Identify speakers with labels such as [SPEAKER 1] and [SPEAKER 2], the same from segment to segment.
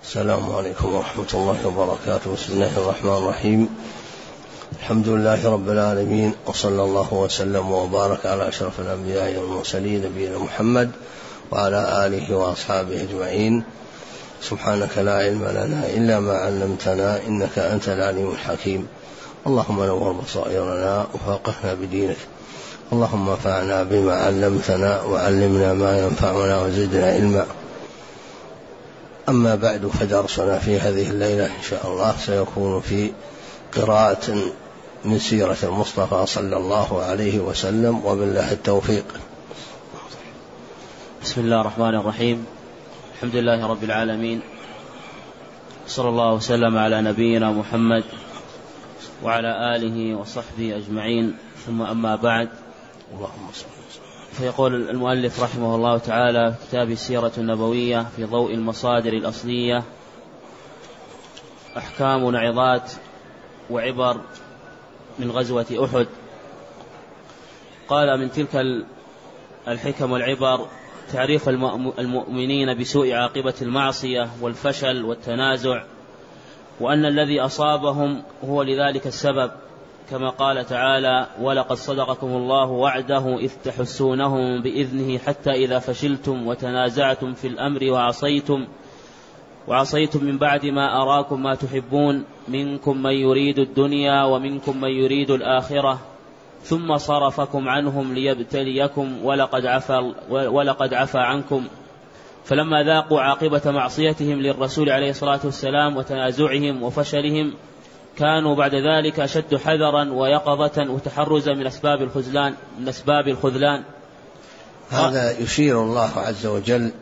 [SPEAKER 1] السلام عليكم ورحمة الله وبركاته. بسم الله الرحمن الرحيم. الحمد لله رب العالمين، وصلى الله وسلم وبارك على أشرف الأنبياء والمرسلين نبينا محمد وعلى آله وأصحابه أجمعين. سبحانك لا علم لنا إلا ما علمتنا إنك أنت العليم الحكيم. اللهم نور بصائرنا وفقهنا بدينك، اللهم انفعنا بما علمتنا وعلمنا ما ينفعنا وزدنا علما. أما بعد، فدرسنا في هذه الليلة إن شاء الله سيكون في قراءة من سيرة المصطفى صلى الله عليه وسلم، وبالله التوفيق.
[SPEAKER 2] بسم الله الرحمن الرحيم. الحمد لله رب العالمين، صلى الله وسلم على نبينا محمد وعلى آله وصحبه أجمعين، ثم أما بعد.
[SPEAKER 1] اللهم صل وسلم.
[SPEAKER 2] فيقول المؤلف رحمه الله تعالى في كتاب السيرة النبوية في ضوء المصادر الأصلية: أحكام ونعظات وعبر من غزوة أحد. قال: من تلك الحكم والعبر تعريف المؤمنين بسوء عاقبة المعصية والفشل والتنازع، وأن الذي أصابهم هو لذلك السبب، كما قال تعالى: ولقد صدقكم الله وعده إذ تحسونهم بإذنه حتى إذا فشلتم وتنازعتم في الأمر وعصيتم من بعد ما أراكم ما تحبون، منكم من يريد الدنيا ومنكم من يريد الآخرة ثم صرفكم عنهم ليبتليكم ولقد عفا عنكم. فلما ذاقوا عاقبة معصيتهم للرسول عليه الصلاة والسلام وتنازعهم وفشلهم، كانوا بعد ذلك أشد حذرا ويقظة وتحرزا من أسباب الخذلان.
[SPEAKER 1] هذا يشير الله عز وجل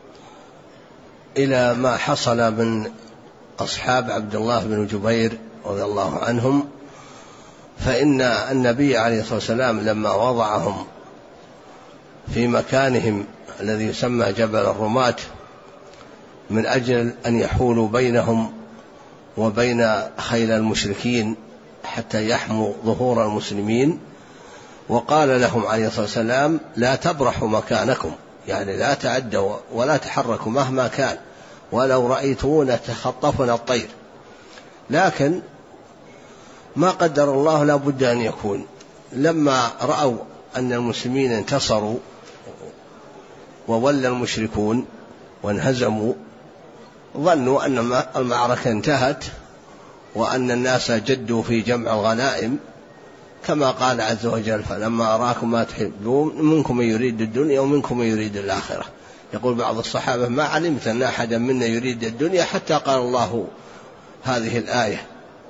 [SPEAKER 1] إلى ما حصل من أصحاب عبد الله بن جبير رضي الله عنهم، فإن النبي عليه الصلاة والسلام لما وضعهم في مكانهم الذي يسمى جبل الرماة من أجل أن يحولوا بينهم وبين خيل المشركين حتى يحموا ظهور المسلمين، وقال لهم عليه الصلاة والسلام: لا تبرحوا مكانكم، يعني لا تعدوا ولا تحركوا مهما كان، ولو رأيتونا تخطفنا الطير. لكن ما قدر الله لا بد أن يكون. لما رأوا أن المسلمين انتصروا وولى المشركون وانهزموا، ظنوا أن المعركة انتهت وأن الناس جدوا في جمع الغنائم، كما قال عز وجل: فلما أراكم ما تحبون منكم من يريد الدنيا ومنكم من يريد الآخرة. يقول بعض الصحابة: ما علمت أن أحدا منا يريد الدنيا حتى قال الله هذه الآية.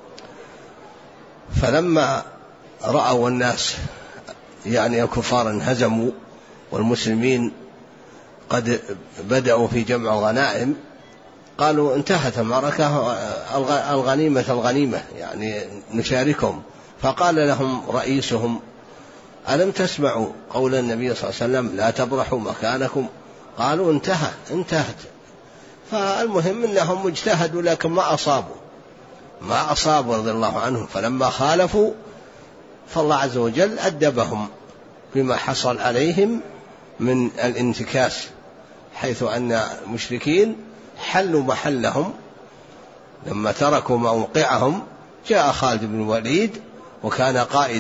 [SPEAKER 1] فلما رأوا الناس يعني الكفار انهزموا والمسلمين قد بدأوا في جمع الغنائم، قالوا: انتهت المعركة، الغنيمة يعني نشاركهم. فقال لهم رئيسهم: ألم تسمعوا قول النبي صلى الله عليه وسلم: لا تبرحوا مكانكم؟ قالوا: انتهت. فالمهم أنهم اجتهدوا لكن ما أصابوا رضي الله عنهم. فلما خالفوا فالله عز وجل أدبهم بما حصل عليهم من الانتكاس، حيث أن المشركين حلوا محلهم لما تركوا موقعهم. جاء خالد بن الوليد وكان قائد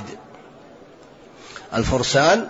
[SPEAKER 1] الفرسان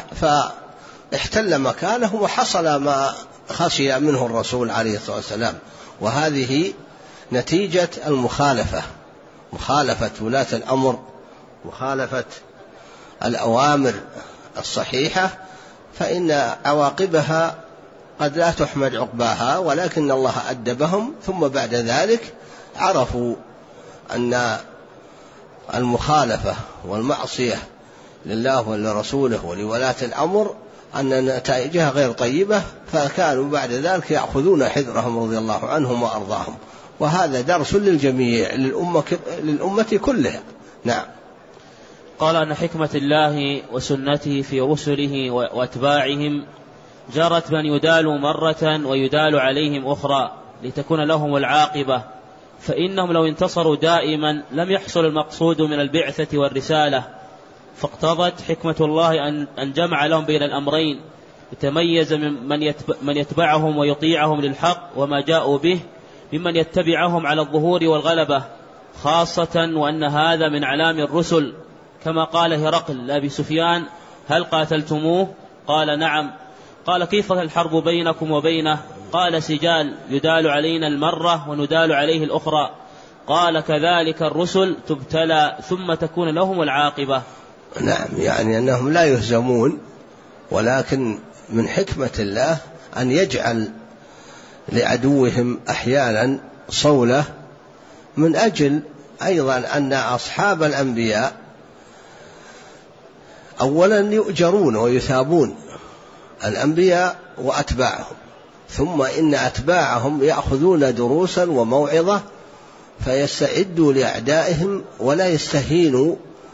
[SPEAKER 1] فاحتل مكانه، وحصل ما خشي منه الرسول عليه الصلاة والسلام. وهذه نتيجة مخالفة ولاة الأمر، مخالفة الأوامر الصحيحة، فإن عواقبها قد لا تحمد عقباها، ولكن الله أدبهم. ثم بعد ذلك عرفوا أن المخالفة والمعصية لله ولرسوله ولولاة الأمر أن نتائجها غير طيبة، فكانوا بعد ذلك يأخذون حذرهم رضي الله عنهم وأرضاهم. وهذا درس للجميع، للأمة كلها. نعم.
[SPEAKER 2] قال: أن حكمة الله وسنته في رسله وأتباعهم جرت من يدال مرة ويدال عليهم أخرى لتكون لهم العاقبة، فإنهم لو انتصروا دائما لم يحصل المقصود من البعثة والرسالة، فاقتضت حكمة الله أن جمع لهم بين الأمرين، يتميز من يتبعهم ويطيعهم للحق وما جاءوا به، ممن يتبعهم على الظهور والغلبة، خاصة وأن هذا من علام الرسل، كما قال هرقل لأبي سفيان: هل قاتلتموه؟ قال: نعم. قال: كيف الحرب بينكم وبينه؟ قال: سجال، يدال علينا المرة وندال عليه الأخرى. قال: كذلك الرسل تبتلى ثم تكون لهم العاقبة.
[SPEAKER 1] نعم، يعني أنهم لا يهزمون، ولكن من حكمة الله أن يجعل لعدوهم أحيانا صولة، من أجل أيضا أن أصحاب الأنبياء أولا يؤجرون ويثابون، الأنبياء وأتباعهم، ثم إن أتباعهم يأخذون دروسا وموعظة فيستعدوا لأعدائهم ولا يستهينوا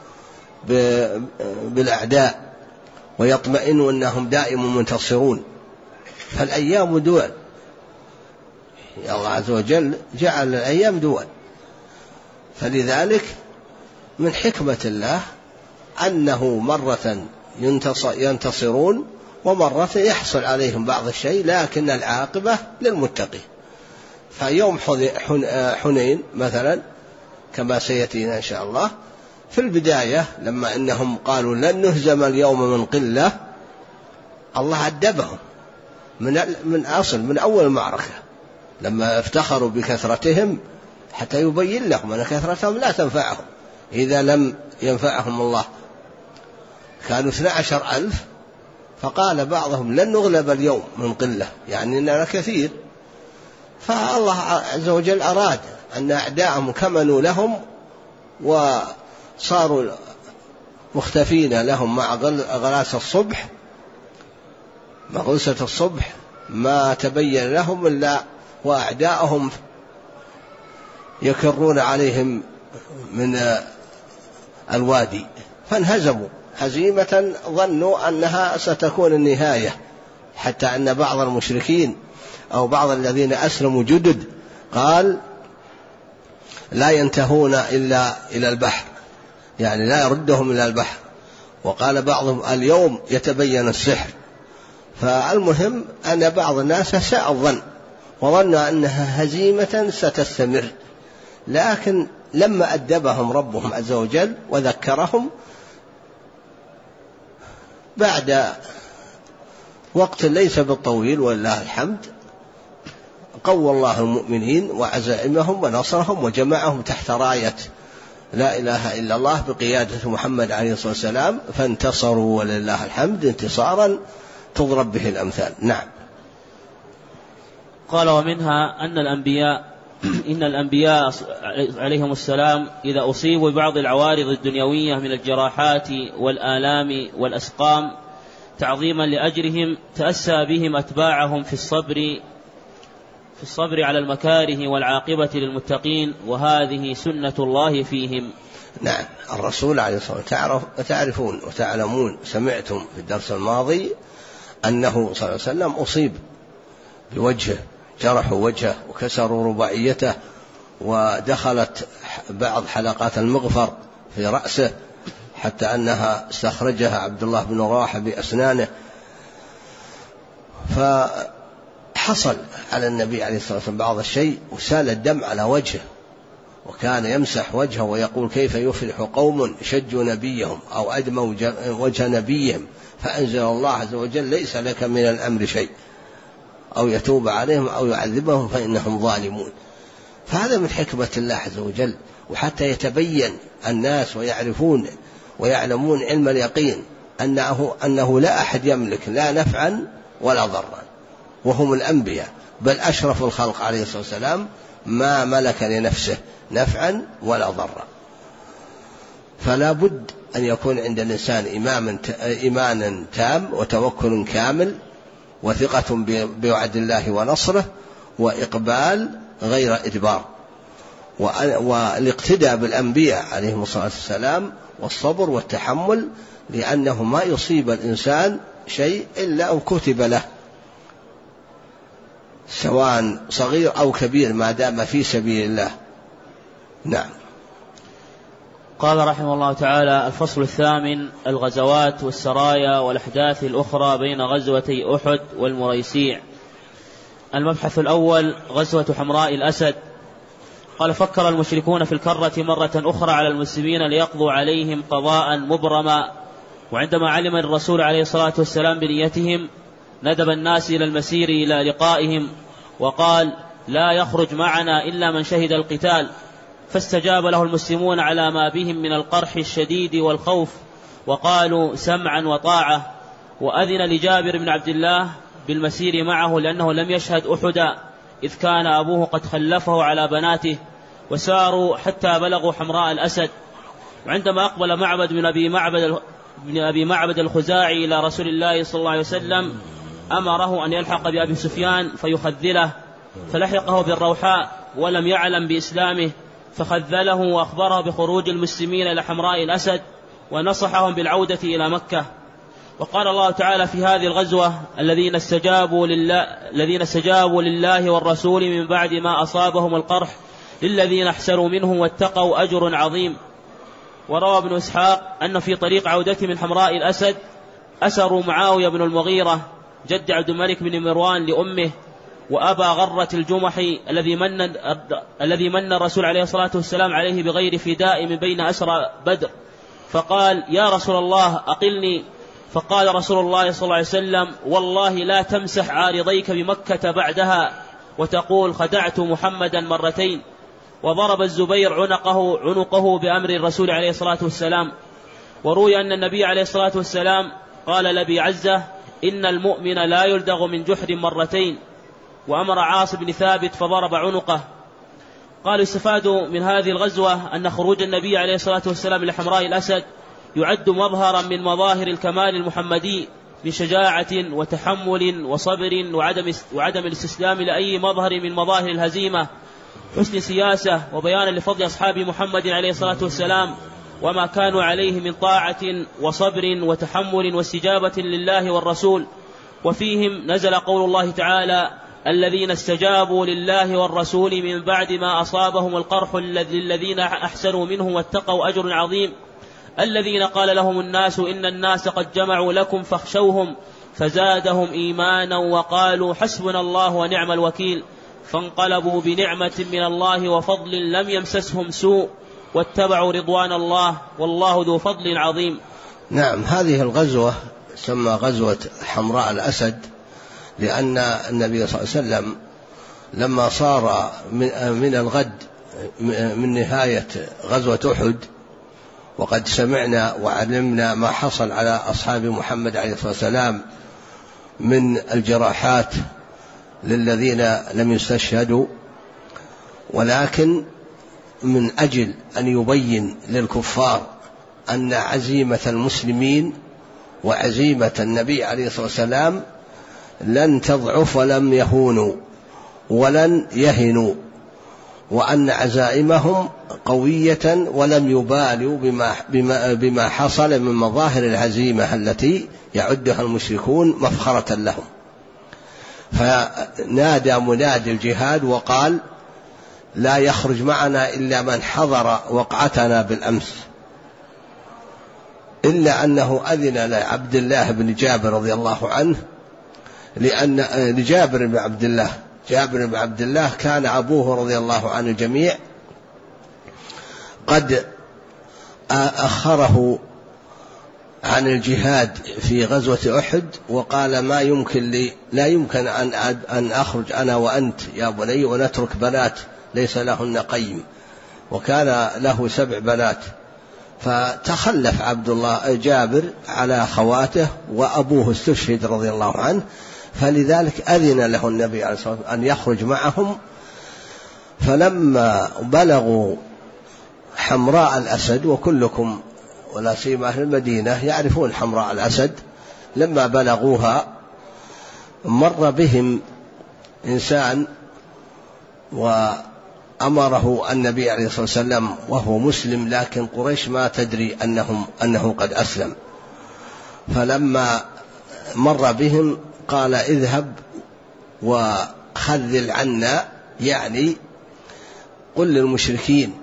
[SPEAKER 1] بالأعداء ويطمئنوا أنهم دائما منتصرون. فالأيام دول، الله عز وجل جعل الأيام دول، فلذلك من حكمة الله أنه مرة ينتصرون ومرة يحصل عليهم بعض الشيء، لكن العاقبة للمتقين. فيوم حنين مثلا كما سيأتينا إن شاء الله، في البداية لما إنهم قالوا لن نهزم اليوم من قلة، الله أدبهم من أول المعركة لما افتخروا بكثرتهم، حتى يبين لهم أن كثرتهم لا تنفعهم إذا لم ينفعهم الله. كانوا 12,000، فقال بعضهم لن نغلب اليوم من قلة، يعني إننا كثير. فالله عز وجل أراد أن أعداءهم كمنوا لهم وصاروا مختفين لهم مع غلاس الصبح، مع غلسة الصبح ما تبين لهم إلا وأعداءهم يكرون عليهم من الوادي، فانهزموا هزيمة ظنوا أنها ستكون النهاية، حتى أن بعض المشركين أو بعض الذين أسلموا جدد قال لا ينتهون إلا إلى البحر، يعني لا يردهم إلى البحر. وقال بعضهم اليوم يتبين السحر. فالمهم أن بعض الناس ساء الظن وظن أنها هزيمة ستستمر، لكن لما أدبهم ربهم عز وجل وذكرهم بعد وقت ليس بالطويل ولله الحمد، قوى الله المؤمنين وعزائمهم ونصرهم وجمعهم تحت راية لا إله إلا الله بقيادة محمد عليه الصلاة والسلام، فانتصروا ولله الحمد انتصارا تضرب به الأمثال. نعم.
[SPEAKER 2] قال: ومنها أن الأنبياء عليهم السلام إذا أصيبوا ببعض العوارض الدنيوية من الجراحات والآلام والأسقام تعظيما لأجرهم تأسى بهم أتباعهم في الصبر على المكاره والعاقبة للمتقين، وهذه سنة الله فيهم.
[SPEAKER 1] نعم. الرسول عليه الصلاة والسلام تعرفون وتعلمون، سمعتم في الدرس الماضي أنه صلى الله عليه وسلم أصيب بوجهه، جرحوا وجهه وكسروا رباعيته، ودخلت بعض حلقات المغفر في رأسه حتى أنها استخرجها عبد الله بن رواحة بأسنانه. فحصل على النبي عليه الصلاة والسلام بعض الشيء وسال الدم على وجهه، وكان يمسح وجهه ويقول كيف يفلح قوم شجوا نبيهم أو أدموا وجه نبيهم فأنزل الله عز وجل ليس لك من الأمر شيء، أو يتوب عليهم أو يعذبهم فإنهم ظالمون. فهذا من حكمة الله عز وجل، وحتى يتبين الناس ويعرفون ويعلمون علم اليقين أنه لا أحد يملك لا نفعا ولا ضرا، وهم الأنبياء، بل أشرف الخلق عليه الصلاة والسلام ما ملك لنفسه نفعا ولا ضرا. فلا بد أن يكون عند الإنسان إيمان تام وتوكل كامل وثقة بوعد الله ونصره وإقبال غير إدبار، والاقتداء بالأنبياء عليهم الصلاة والسلام والصبر والتحمل، لأنه ما يصيب الإنسان شيء إلا أن كتب له، سواء صغير أو كبير ما دام في سبيل الله. نعم.
[SPEAKER 2] قال رحمه الله تعالى: الفصل الثامن: الغزوات والسرايا والأحداث الأخرى بين غزوتي أحد والمريسيع. المبحث الأول: غزوة حمراء الأسد. قال: فكر المشركون في الكرة مرة أخرى على المسلمين ليقضوا عليهم قضاء مبرما، وعندما علم الرسول عليه الصلاة والسلام بنيتهم ندب الناس إلى المسير إلى لقائهم، وقال: لا يخرج معنا إلا من شهد القتال. فاستجاب له المسلمون على ما بهم من القرح الشديد والخوف، وقالوا: سمعا وطاعة. وأذن لجابر بن عبد الله بالمسير معه، لأنه لم يشهد أحدا إذ كان أبوه قد خلفه على بناته، وساروا حتى بلغوا حمراء الأسد. وعندما أقبل معبد بن أبي معبد الخزاعي إلى رسول الله صلى الله عليه وسلم أمره أن يلحق بأبي سفيان فيخذله، فلحقه بالروحاء ولم يعلم بإسلامه، فخذله وأخبره بخروج المسلمين إلى حمراء الأسد، ونصحهم بالعودة إلى مكة. وقال الله تعالى في هذه الغزوة: الذين استجابوا لله والرسول من بعد ما أصابهم القرح للذين احسنوا منهم واتقوا أجر عظيم. وروى ابن إسحاق أن في طريق عودته من حمراء الأسد أسروا معاوية بن المغيرة جد عبد الملك بن مروان لأمه، وأبا غرة الجمحي الذي من الرسول عليه الصلاة والسلام عليه بغير فداء من بين أسرى بدر، فقال: يا رسول الله أقلني. فقال رسول الله صلى الله عليه وسلم: والله لا تمسح عارضيك بمكة بعدها وتقول خدعت محمدا مرتين. وضرب الزبير عنقه بأمر الرسول عليه الصلاة والسلام. وروي أن النبي عليه الصلاة والسلام قال لأبي عزة: إن المؤمن لا يلدغ من جحر مرتين، وأمر عاص بن ثابت فضرب عنقه. قال: يستفاد من هذه الغزوة أن خروج النبي عليه الصلاة والسلام إلى حمراء الأسد يعد مظهرا من مظاهر الكمال المحمدي من شجاعة وتحمل وصبر وعدم الاستسلام لأي مظهر من مظاهر الهزيمة، حسن سياسة، وبيانا لفضل أصحاب محمد عليه الصلاة والسلام وما كانوا عليه من طاعة وصبر وتحمل واستجابة لله والرسول. وفيهم نزل قول الله تعالى: الذين استجابوا لله والرسول من بعد ما أصابهم القرح للذين أحسنوا منهم واتقوا أجر عظيم، الذين قال لهم الناس إن الناس قد جمعوا لكم فاخشوهم فزادهم إيمانا وقالوا حسبنا الله ونعم الوكيل، فانقلبوا بنعمة من الله وفضل لم يمسسهم سوء واتبعوا رضوان الله والله ذو فضل عظيم.
[SPEAKER 1] نعم، هذه الغزوة سمى غزوة حمراء الأسد لأن النبي صلى الله عليه وسلم لما صار من الغد من نهاية غزوة أحد، وقد سمعنا وعلمنا ما حصل على أصحاب محمد عليه الصلاة والسلام من الجراحات للذين لم يستشهدوا، ولكن من أجل أن يبين للكفار أن عزيمة المسلمين وعزيمة النبي عليه الصلاة والسلام لن تضعف ولم يهونوا ولن يهنوا، وأن عزائمهم قوية ولم يبالوا بما حصل من مظاهر الهزيمة التي يعدها المشركون مفخرة لهم. فنادى منادي الجهاد وقال: لا يخرج معنا إلا من حضر وقعتنا بالأمس، إلا أنه أذن لعبد الله بن جابر رضي الله عنه، لأن لجابر بن عبد الله كان أبوه رضي الله عنه الجميع قد أخره عن الجهاد في غزوة أحد، وقال: لا يمكن أن أخرج أنا وأنت يا بني ونترك بنات ليس لهن قيم، وكان له 7 بنات، فتخلف جابر على خواته وأبوه استشهد رضي الله عنه، فلذلك أذن له النبي عليه الصلاة والسلام أن يخرج معهم. فلما بلغوا حمراء الأسد، وكلكم ولا سيما أهل المدينة يعرفون حمراء الأسد، لما بلغوها مر بهم إنسان وأمره النبي عليه الصلاة والسلام وهو مسلم، لكن قريش ما تدري أنه قد أسلم. فلما مر بهم قال: اذهب وخذل عنا، يعني قل للمشركين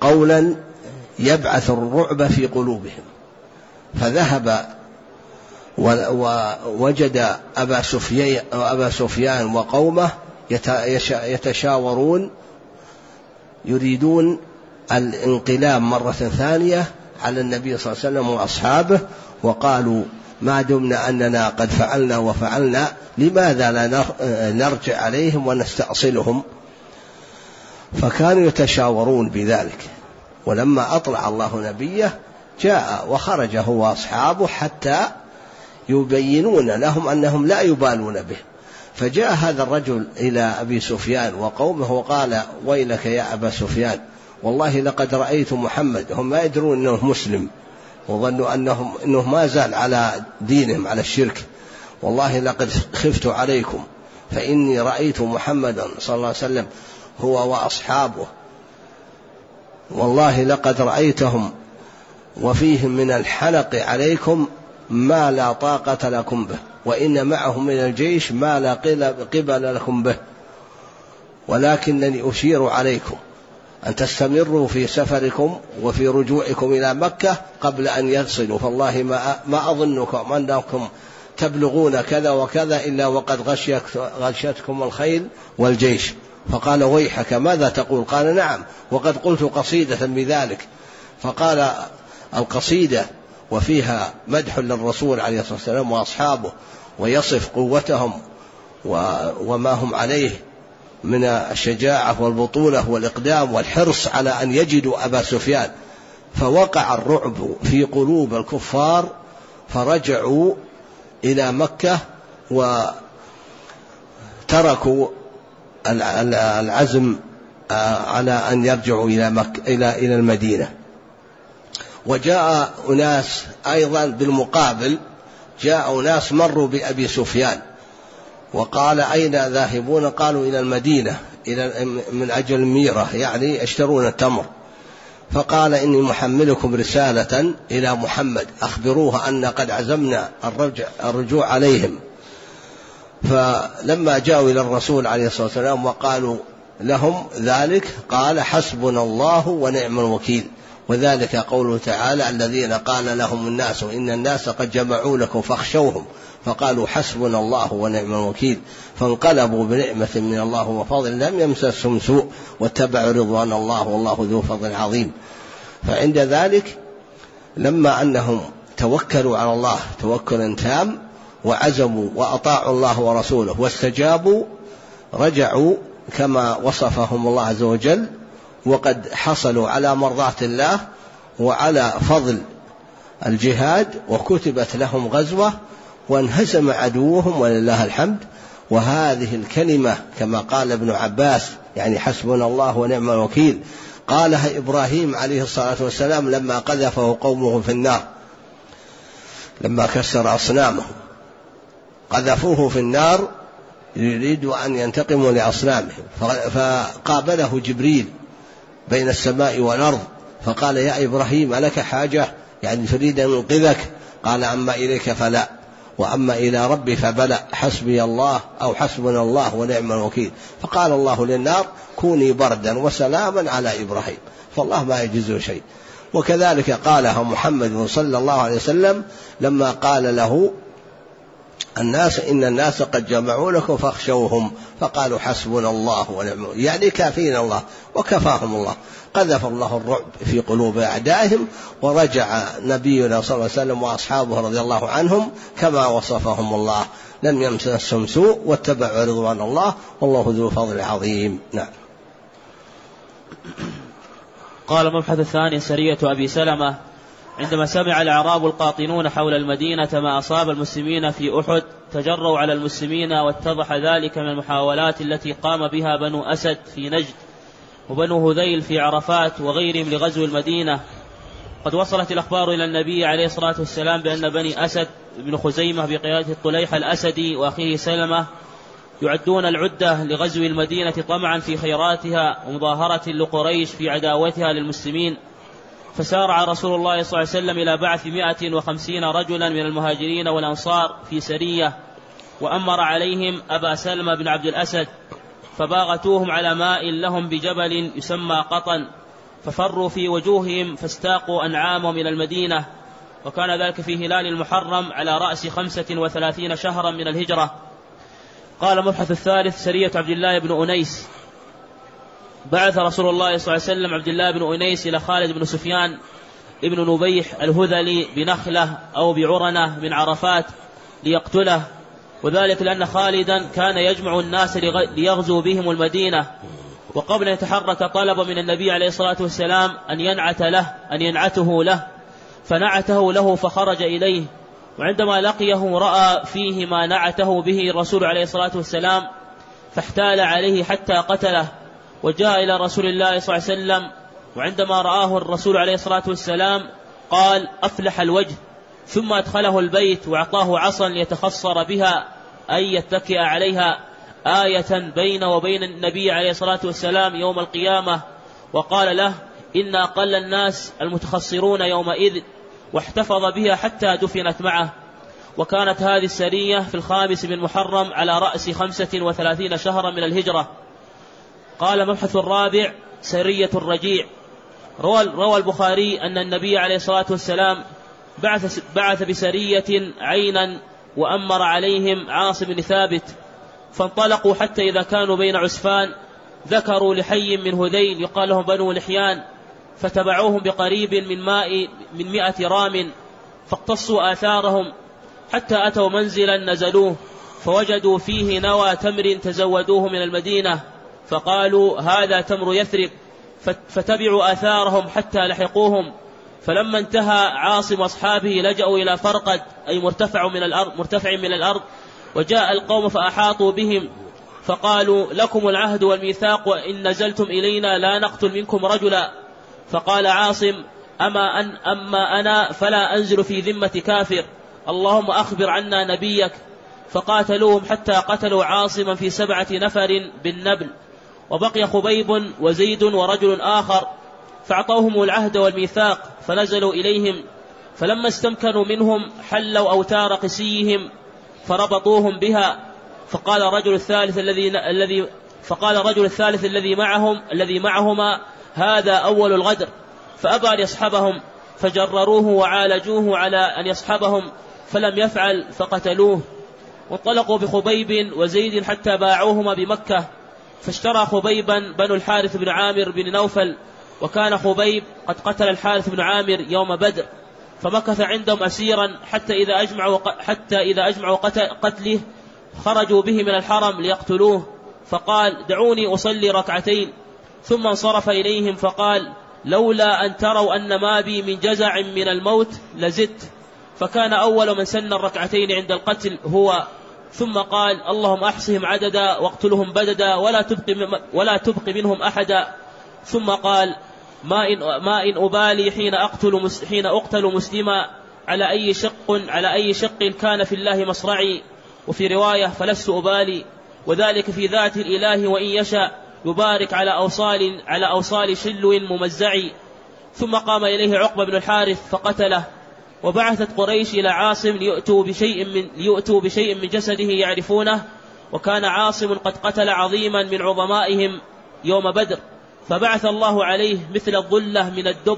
[SPEAKER 1] قولا يبعث الرعب في قلوبهم. فذهب ووجد أبا سفيان وقومه يتشاورون يريدون الانقلاب مرة ثانية على النبي صلى الله عليه وسلم وأصحابه، وقالوا ما دمنا أننا قد فعلنا وفعلنا لماذا لا نرجع عليهم ونستأصلهم؟ فكانوا يتشاورون بذلك. ولما أطلع الله نبيه جاء وخرج هو وأصحابه حتى يبينون لهم أنهم لا يبالون به. فجاء هذا الرجل إلى أبي سفيان وقومه وقال ويلك يا أبا سفيان، والله لقد رأيت محمد، هم ما يدرون أنه مسلم وظنوا أنه ما زال على دينهم على الشرك، والله لقد خفت عليكم فإني رأيت محمدا صلى الله عليه وسلم هو وأصحابه، والله لقد رأيتهم وفيهم من الحنق عليكم ما لا طاقة لكم به، وإن معهم من الجيش ما لا قبل لكم به، ولكنني أشير عليكم أن تستمروا في سفركم وفي رجوعكم إلى مكة قبل أن يصلوا، فالله ما أظنكم أنكم تبلغون كذا وكذا إلا وقد غشيتكم الخيل والجيش. فقال ويحك ماذا تقول؟ قال نعم وقد قلت قصيدة بذلك. فقال القصيدة وفيها مدح للرسول عليه الصلاة والسلام وأصحابه، ويصف قوتهم وما هم عليه من الشجاعة والبطولة والإقدام والحرص على أن يجدوا أبا سفيان. فوقع الرعب في قلوب الكفار فرجعوا إلى مكة وتركوا العزم على أن يرجعوا إلى المدينة. وجاء أناس أيضا بالمقابل، جاء أناس مروا بأبي سفيان وقال أين ذاهبون؟ قالوا إلى المدينة من أجل الميرة، يعني يشترون التمر. فقال إني محملكم رسالة إلى محمد أخبروه أن قد عزمنا الرجوع عليهم. فلما جاءوا إلى الرسول عليه الصلاة والسلام وقالوا لهم ذلك قال حسبنا الله ونعم الوكيل. وذلك قوله تعالى الذين قال لهم الناس إن الناس قد جمعوا لكم فاخشوهم فقالوا حسبنا الله ونعم الوكيل. فانقلبوا بنعمة من الله وفضل لم يمسسهم سوء واتبعوا رضوان الله والله ذو فضل عظيم. فعند ذلك لما أنهم توكلوا على الله توكلا تام وعزموا وأطاعوا الله ورسوله واستجابوا، رجعوا كما وصفهم الله عز وجل، وقد حصلوا على مرضاة الله وعلى فضل الجهاد، وكتبت لهم غزوة وانهزم عدوهم ولله الحمد. وهذه الكلمة كما قال ابن عباس يعني حسبنا الله ونعم الوكيل قالها إبراهيم عليه الصلاة والسلام لما قذفه قومه في النار، لما كسر أصنامه قذفوه في النار يريدوا أن ينتقموا لأصنامهم، فقابله جبريل بين السماء والأرض فقال يا إبراهيم ألك حاجة؟ يعني تريد أن ينقذك؟ قال أما إليك فلا وأما إلى ربي فبلى حسبي الله أو حسبنا الله ونعم الوكيل. فقال الله للنار كوني بردا وسلاما على إبراهيم، فالله ما يجزه شيء. وكذلك قالها محمد صلى الله عليه وسلم لما قال له الناس إن الناس قد جمعوا لكم فاخشوهم فقالوا حسبنا الله ونعم، يعني كافينا الله وكفاهم الله. قذف الله الرعب في قلوب أعدائهم ورجع نبينا صلى الله عليه وسلم وأصحابه رضي الله عنهم كما وصفهم الله، لم يمسسهم سوء واتبعوا رضوان الله والله ذو فضل عظيم. نعم.
[SPEAKER 2] قال المبحث الثاني سرية أبي سلمة. عندما سمع الأعراب القاطنون حول المدينة ما أصاب المسلمين في أحد تجروا على المسلمين، واتضح ذلك من المحاولات التي قام بها بنو أسد في نجد وبنو هذيل في عرفات وغيرهم لغزو المدينة. قد وصلت الأخبار إلى النبي عليه الصلاة والسلام بأن بني أسد بن خزيمة بقيادة الطليحة الأسدي وأخيه سلمة يعدون العدة لغزو المدينة طمعا في خيراتها ومظاهرة لقريش في عداوتها للمسلمين. فسارع رسول الله صلى الله عليه وسلم إلى بعث 150 رجلا من المهاجرين والأنصار في سرية، وأمر عليهم أبا سلمة بن عبد الأسد، فباغتوهم على ماء لهم بجبل يسمى قطن، ففروا في وجوههم فاستاقوا أنعامهم إلى المدينة. وكان ذلك في هلال المحرم على رأس 35 شهرا من الهجرة. قال مبحث الثالث: سرية عبد الله بن أنيس. بعث رسول الله صلى الله عليه وسلم عبد الله بن أنيس إلى خالد بن سفيان ابن نبيح الهذلي بنخلة أو بعرنة من عرفات ليقتله، وذلك لأن خالدا كان يجمع الناس ليغزو بهم المدينة، وقبل أن يتحرك طلب من النبي عليه الصلاة والسلام أن ينعته له، فنعته له فخرج إليه، وعندما لقيه رأى فيه ما نعته به الرسول عليه الصلاة والسلام فاحتال عليه حتى قتله، وجاء إلى رسول الله صلى الله عليه وسلم، وعندما رآه الرسول عليه الصلاة والسلام قال: أفلح الوجه، ثم أدخله البيت وأعطاه عصا ليتخصر بها أي يتكئ عليها، آية بينه وبين النبي عليه الصلاة والسلام يوم القيامة، وقال له: إن أقل الناس المتخصرون يومئذ، واحتفظ بها حتى دفنت معه. وكانت هذه السرية في 5 من محرم على رأس 35 شهرا من الهجرة. قال مبحث الرابع: سرية الرجيع. روى البخاري أن النبي عليه الصلاة والسلام بعث بسرية عينا وأمر عليهم عاصم بن ثابت، فانطلقوا حتى إذا كانوا بين عسفان ذكروا لحي من هذيل يقال لهم بنو لحيان، فتبعوهم بقريب من 100 رام، فاقتصوا آثارهم حتى أتوا منزلا نزلوه، فوجدوا فيه نوى تمر تزودوه من المدينة، فقالوا: هذا تمر يثرب، فتبعوا آثارهم حتى لحقوهم، فلما انتهى عاصم أصحابه لجأوا إلى فرقد أي مرتفع من الأرض، وجاء القوم فأحاطوا بهم، فقالوا: لكم العهد والميثاق، وإن نزلتم إلينا لا نقتل منكم رجلا. فقال عاصم: أما أنا فلا أنزل في ذمة كافر، اللهم أخبر عنا نبيك. فقاتلوهم حتى قتلوا عاصما في 7 نفر بالنبل، وبقي خبيب وزيد ورجل آخر، فأعطوهم العهد والميثاق، فنزلوا إليهم، فلما استمكنوا منهم حلوا أوتار قسيهم فربطوهم بها. فقال الرجل الثالث الذي معهما: هذا أول الغدر، فأبى أن يصحبهم، فجرروه وعالجوه على أن يصحبهم، فلم يفعل فقتلوه. وانطلقوا بخبيب وزيد حتى باعوهما بمكة، فاشترى خبيبا بنو الحارث بن عامر بن نوفل، وكان خبيب قد قتل الحارث بن عامر يوم بدر، فمكث عندهم أسيرا حتى إذا أجمعوا قتله خرجوا به من الحرم ليقتلوه، فقال: دعوني أصلي 2 ركعتين، ثم انصرف إليهم فقال: لولا أن تروا أن ما بي من جزع من الموت لزدت. فكان أول من سن 2 ركعتين عند القتل هو، ثم قال: اللهم أحصهم عددا واقتلهم بددا ولا تبق منهم أحدا. ثم قال: ما إن أبالي حين أقتل مسلما على أي شق كان في الله مصرعي. وفي رواية: فلست أبالي، وذلك في ذات الإله، وإن يشاء يبارك على أوصال شلو ممزعي. ثم قام إليه عقبة بن الحارث فقتله. وبعثت قريش إلى عاصم ليؤتوا بشيء من جسده يعرفونه، وكان عاصم قد قتل عظيما من عظمائهم يوم بدر، فبعث الله عليه مثل الظلة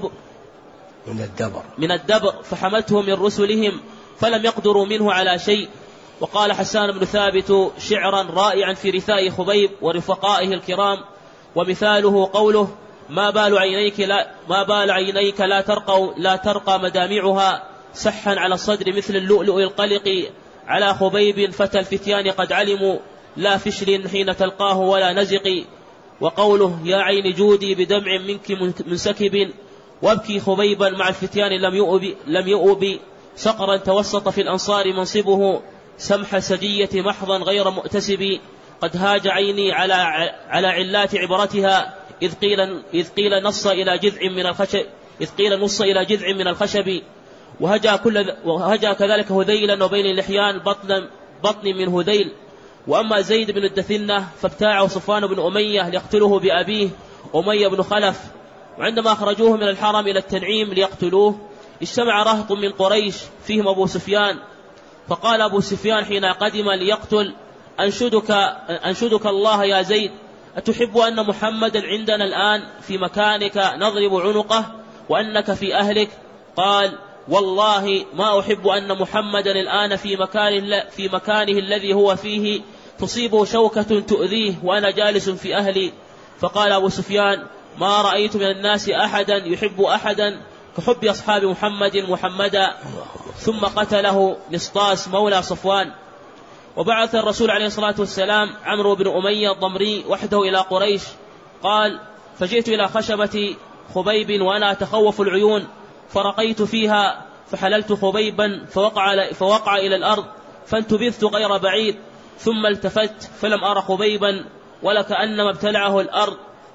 [SPEAKER 2] من الدبر فحمته من رسلهم، فلم يقدروا منه على شيء. وقال حسان بن ثابت شعرا رائعا في رثاء خبيب ورفقائه الكرام، ومثاله قوله: ما بال عينيك لا ترقى مدامعها، سحا على الصدر مثل اللؤلؤ القلق، على خبيب فتى الفتيان قد علموا، لا فشل حين تلقاه ولا نزق. وقوله: يا عين جودي بدمع منك منسكب، وابكي خبيبا مع الفتيان لم يؤب، صقرا توسط في الأنصار منصبه، سمح سجية محضا غير مؤتسب، قد هاج عيني على علات عبرتها، إذ قيل نص إلى جذع من الخشب. وهجا كذلك هذيلا وبين لحيان بطن من هذيل. وأما زيد بن الدثنة فابتاعه صفوان بن أمية ليقتله بأبيه أمية بن خلف، وعندما أخرجوه من الحرم إلى التنعيم ليقتلوه اجتمع رهط من قريش فيهم أبو سفيان، فقال أبو سفيان حين قدم ليقتل: أنشدك الله يا زيد، أتحب أن محمدا عندنا الآن في مكانك نضرب عنقه وأنك في أهلك؟ قال: والله ما أحب أن محمدا الآن في مكانه الذي هو فيه تصيبه شوكة تؤذيه وأنا جالس في أهلي. فقال أبو سفيان ما رأيت من الناس أحدا يحب أحدا كحب أصحاب محمدا. ثم قتله نسطاس مولى صفوان. وبعث الرسول عليه الصلاة والسلام عمرو بن أمية الضمري وحده إلى قريش. قال فجئت إلى خشبة خبيب وأنا أتخوف العيون فرقيت فيها فحللت خبيبا فوقع إلى الأرض فانتبذت غير بعيد ثم التفت فلم أرى خبيبا ولكأنما ابتلعه الأرض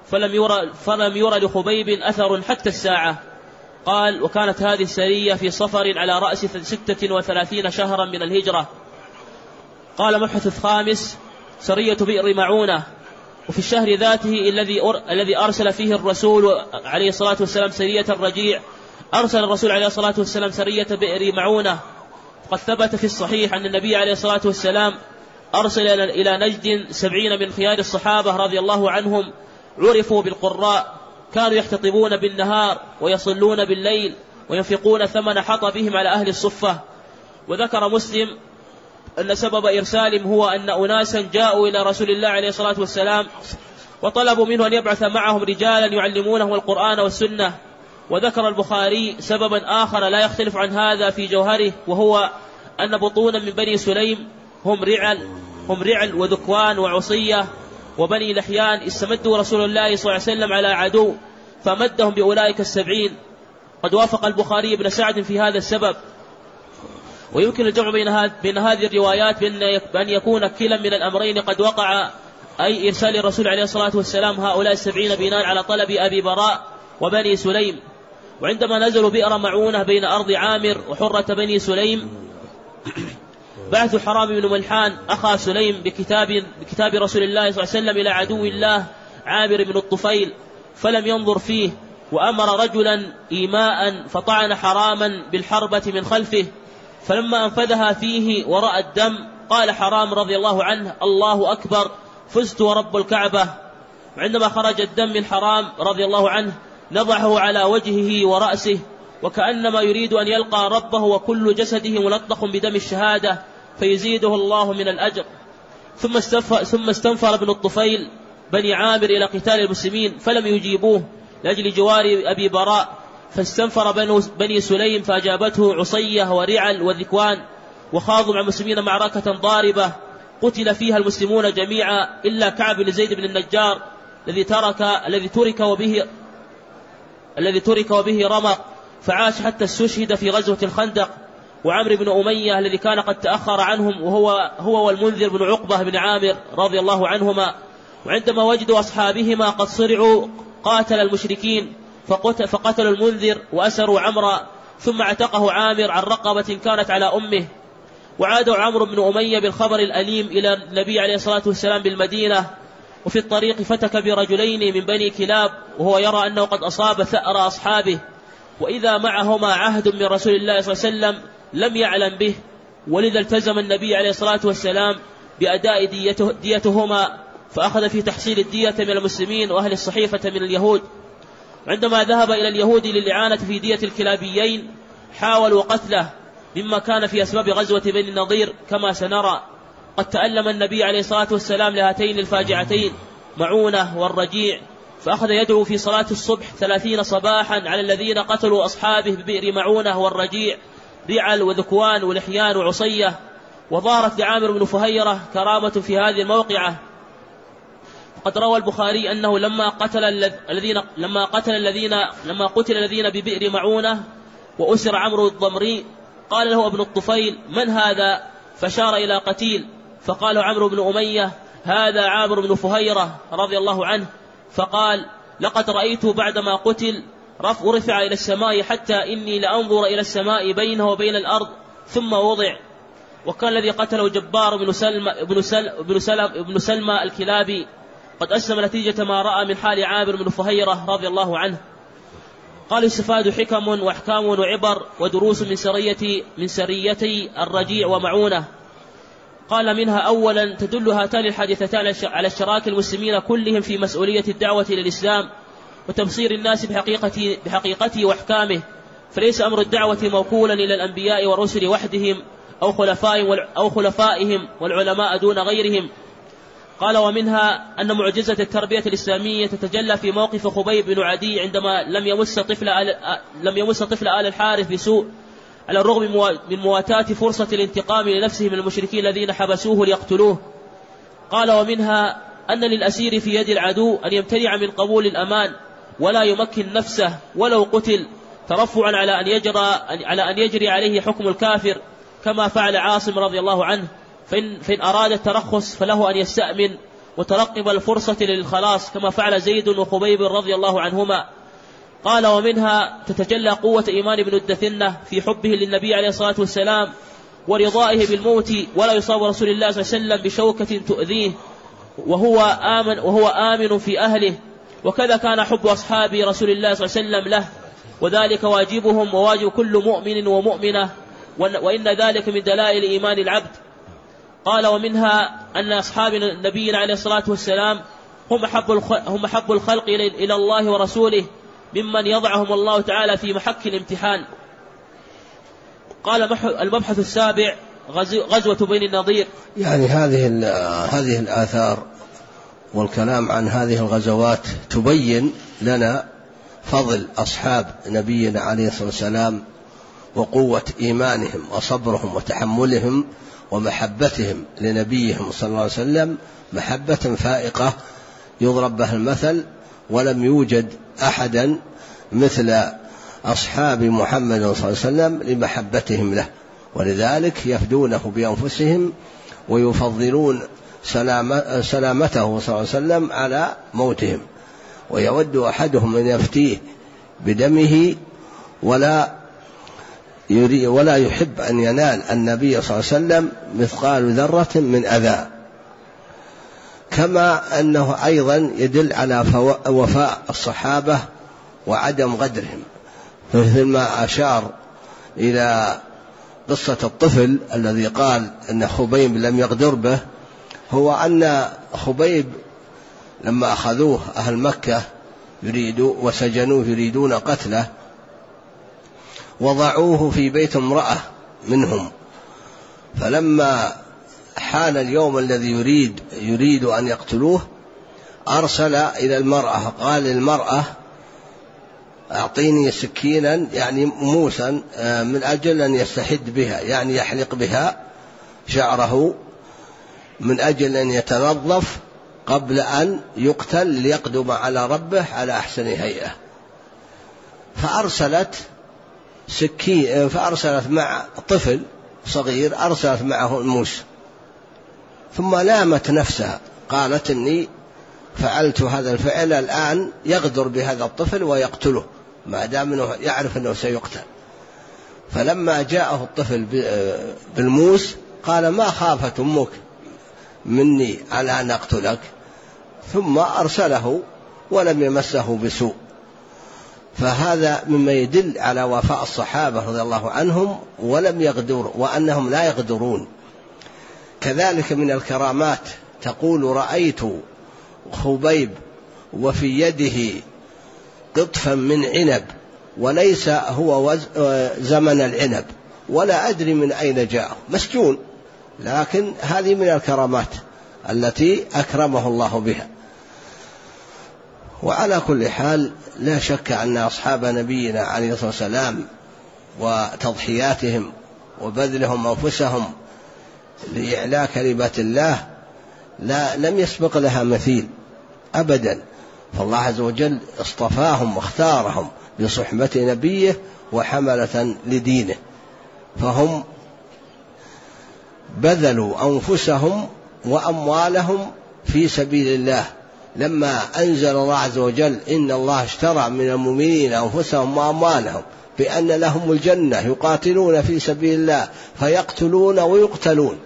[SPEAKER 2] فلم يرى لخبيب أثر حتى الساعة. قال وكانت هذه السرية في صفر على رأس 36 شهرا من الهجرة. قال مبحث الخامس سرية بئر معونة. وفي الشهر ذاته الذي أرسل فيه الرسول عليه الصلاة والسلام سرية الرجيع أرسل الرسول عليه الصلاة والسلام سرية بئر معونة. قد ثبت في الصحيح أن النبي عليه الصلاة والسلام أرسل إلى نجد 70 من خيار الصحابة رضي الله عنهم عرفوا بالقراء كانوا يحتطبون بالنهار ويصلون بالليل وينفقون ثمن حطبهم على أهل الصفة. وذكر مسلم أن سبب إرسالهم هو أن أناسا جاءوا إلى رسول الله عليه الصلاة والسلام وطلبوا منه أن يبعث معهم رجالا يعلمونه القرآن والسنة. وذكر البخاري سببا آخر لا يختلف عن هذا في جوهره وهو أن بطونا من بني سليم هم رعل وذكوان وعصية وبني لحيان استمدوا رسول الله صلى الله عليه وسلم على عدو فمدهم بأولئك 70. قد وافق البخاري بن سعد في هذا السبب. ويمكن الجمع بين هذه الروايات بأن يكون كلا من الأمرين قد وقع أي إرسال الرسول عليه الصلاة والسلام هؤلاء 70 بناء على طلب أبي براء وبني سليم. وعندما نزلوا بئر معونة بين أرض عامر وحرة بني سليم بعثوا حرام بن ملحان أخا سليم بكتاب رسول الله صلى الله عليه وسلم إلى عدو الله عامر بن الطفيل فلم ينظر فيه وأمر رجلا إيماء فطعن حراما بالحربة من خلفه فلما أنفذها فيه ورأى الدم قال حرام رضي الله عنه الله أكبر فزت ورب الكعبة. وعندما خرج الدم من حرام رضي الله عنه نضعه على وجهه ورأسه وكأنما يريد أن يلقى ربه وكل جسده ملطخ بدم الشهادة فيزيده الله من الأجر. ثم استنفر ابن الطفيل بني عامر إلى قتال المسلمين فلم يجيبوه لأجل جوار أبي براء فاستنفر بني سليم فأجابته عصية ورعل وذكوان وخاضوا مع المسلمين معركة ضاربة قتل فيها المسلمون جميعا إلا كعب بن زيد بن النجار الذي ترك وبه رمق فعاش حتى استشهد في غزوة الخندق. وعمر بن أمية الذي كان قد تأخر عنهم هو والمنذر بن عقبة بن عامر رضي الله عنهما. وعندما وجدوا أصحابهما قد صرعوا قاتل المشركين فقتلوا المنذر وأسروا عمرا ثم اعتقه عامر عن رقبة كانت على أمه. وعادوا عمرو بن أمية بالخبر الأليم إلى النبي عليه الصلاة والسلام بالمدينة وفي الطريق فتك برجلين من بني كلاب وهو يرى أنه قد أصاب ثأر أصحابه وإذا معهما عهد من رسول الله صلى الله عليه وسلم لم يعلم به ولذا التزم النبي عليه الصلاة والسلام بأداء ديتهما فأخذ في تحصيل الدية من المسلمين وأهل الصحيفة من اليهود. عندما ذهب إلى اليهود للإعانة في دية الكلابيين حاولوا قتله مما كان في أسباب غزوة بني النضير كما سنرى. قد تألم النبي عليه الصلاة والسلام لهاتين الفاجعتين معونة والرجيع فأخذ يدعو في صلاة الصبح 30 صباحا على الذين قتلوا أصحابه ببئر معونة والرجيع رعل وذكوان ولحيان وعصية. وظهرت لعامر بن فهيرة كرامة في هذه الموقعة. قد روى البخاري أنه لما قتل الذين ببئر معونة وأسر عمرو الضمري قال له ابن الطفيل من هذا فشار إلى قتيل فقال عمرو بن أمية هذا عامر بن فهيرة رضي الله عنه. فقال لقد رأيت بعدما قتل رفع إلى السماء حتى إني لأنظر إلى السماء بينه وبين الأرض ثم وضع. وكان الذي قتله جبار بن سلمى الكلابي قد أسلم نتيجة ما رأى من حال عامر بن فهيرة رضي الله عنه. قال استفاد حكم وأحكام وعبر ودروس من سريتي الرجيع ومعونة. قال منها أولا تدل هاتان الحادثتان على اشتراك المسلمين كلهم في مسؤولية الدعوة إلى الإسلام وتبصير الناس بحقيقته وأحكامه فليس أمر الدعوة موكولا إلى الأنبياء والرسل وحدهم أو خلفائهم والعلماء دون غيرهم. قال ومنها أن معجزة التربية الإسلامية تتجلى في موقف خبيب بن عدي عندما لم يمس طفل آل الحارث بسوء على الرغم من مواتاة فرصة الانتقام لنفسه من المشركين الذين حبسوه ليقتلوه. قال ومنها أن للأسير في يد العدو أن يمتنع من قبول الأمان ولا يمكن نفسه ولو قتل ترفعا على أن يجري عليه حكم الكافر كما فعل عاصم رضي الله عنه، فإن أراد الترخص فله أن يستأمن وترقب الفرصة للخلاص كما فعل زيد وخبيب رضي الله عنهما. قال ومنها تتجلى قوة إيمان ابن الدثنة في حبه للنبي عليه الصلاة والسلام ورضائه بالموت ولا يصاب رسول الله صلى الله عليه وسلم بشوكة تؤذيه وهو آمن في أهله. وكذا كان حب أصحاب رسول الله صلى الله عليه وسلم له، وذلك واجبهم وواجب كل مؤمن ومؤمنة، وإن ذلك من دلائل إيمان العبد. قال ومنها أن أصحاب نبينا عليه الصلاة والسلام هم أحب الخلق إلى الله ورسوله ممن يضعهم الله تعالى في محك الامتحان. قال المبحث السابع غزوة بني النضير.
[SPEAKER 1] يعني هذه الآثار والكلام عن هذه الغزوات تبين لنا فضل أصحاب نبينا عليه الصلاة والسلام وقوة إيمانهم وصبرهم وتحملهم ومحبتهم لنبيهم صلى الله عليه وسلم محبة فائقة يضرب بها المثل، ولم يوجد أحدا مثل أصحاب محمد صلى الله عليه وسلم لمحبتهم له، ولذلك يفدونه بأنفسهم ويفضلون سلامته صلى الله عليه وسلم على موتهم، ويود أحدهم أن يفتيه بدمه ولا يحب أن ينال النبي صلى الله عليه وسلم مثقال ذرة من أذى. كما أنه أيضا يدل على وفاء الصحابة وعدم غدرهم، مثل ما أشار إلى قصة الطفل الذي قال أن خبيب لم يغدر به، هو أن خبيب لما أخذوه أهل مكة وسجنوه يريدون قتله وضعوه في بيت امرأة منهم، فلما حان اليوم الذي يريد أن يقتلوه أرسل إلى المرأة، قال للمرأة أعطيني سكينا يعني موسى من أجل أن يستحد بها، يعني يحلق بها شعره من أجل أن يتنظف قبل أن يقتل ليقدم على ربه على أحسن هيئة. فأرسلت مع طفل صغير، أرسلت معه الموس، ثم لامت نفسها قالت إني فعلت هذا الفعل الآن يغدر بهذا الطفل ويقتله ما دام أنه يعرف أنه سيقتل. فلما جاءه الطفل بالموس قال ما خافت أمك مني على أن أقتلك، ثم أرسله ولم يمسه بسوء. فهذا مما يدل على وفاء الصحابة رضي الله عنهم ولم يغدروا، وأنهم لا يغدرون. كذلك من الكرامات تقول رأيت خبيب وفي يده قطفا من عنب وليس هو زمن العنب ولا أدري من أين جاء، مسجون، لكن هذه من الكرامات التي أكرمه الله بها. وعلى كل حال لا شك أن أصحاب نبينا عليه الصلاة والسلام وتضحياتهم وبذلهم أنفسهم لإعلاء كلمة الله لم يسبق لها مثيل أبدا، فالله عز وجل اصطفاهم واختارهم بصحبة نبيه وحملة لدينه، فهم بذلوا أنفسهم وأموالهم في سبيل الله. لما أنزل الله عز وجل إن الله اشترى من المؤمنين أنفسهم وأموالهم بأن لهم الجنة يقاتلون في سبيل الله فيقتلون ويقتلون،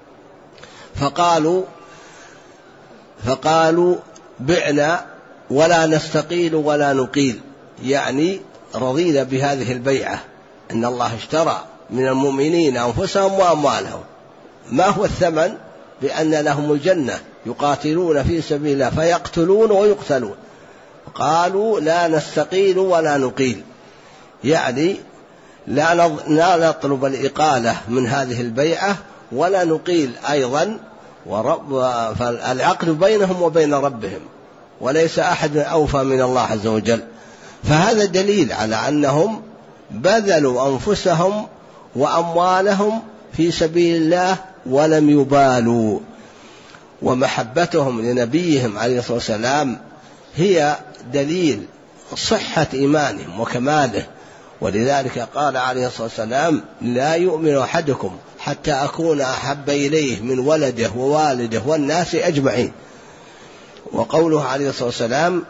[SPEAKER 1] فقالوا بعنا ولا نستقيل ولا نقيل، يعني رضينا بهذه البيعة إن الله اشترى من المؤمنين أنفسهم وأموالهم. ما هو الثمن؟ بأن لهم الجنة يقاتلون في سبيل الله فيقتلون ويقتلون. قالوا لا نستقيل ولا نقيل، يعني لا نطلب الإقالة من هذه البيعة ولا نقيل أيضا، فالعقد بينهم وبين ربهم، وليس أحد أوفى من الله عز وجل. فهذا دليل على أنهم بذلوا أنفسهم وأموالهم في سبيل الله ولم يبالوا، ومحبتهم لنبيهم عليه الصلاة والسلام هي دليل صحة إيمانهم وكماله. ولذلك قال عليه الصلاة والسلام: لا يؤمن أحدكم حتى أكون أحب إليه من ولده ووالده والناس أجمعين. وقوله عليه الصلاة والسلام: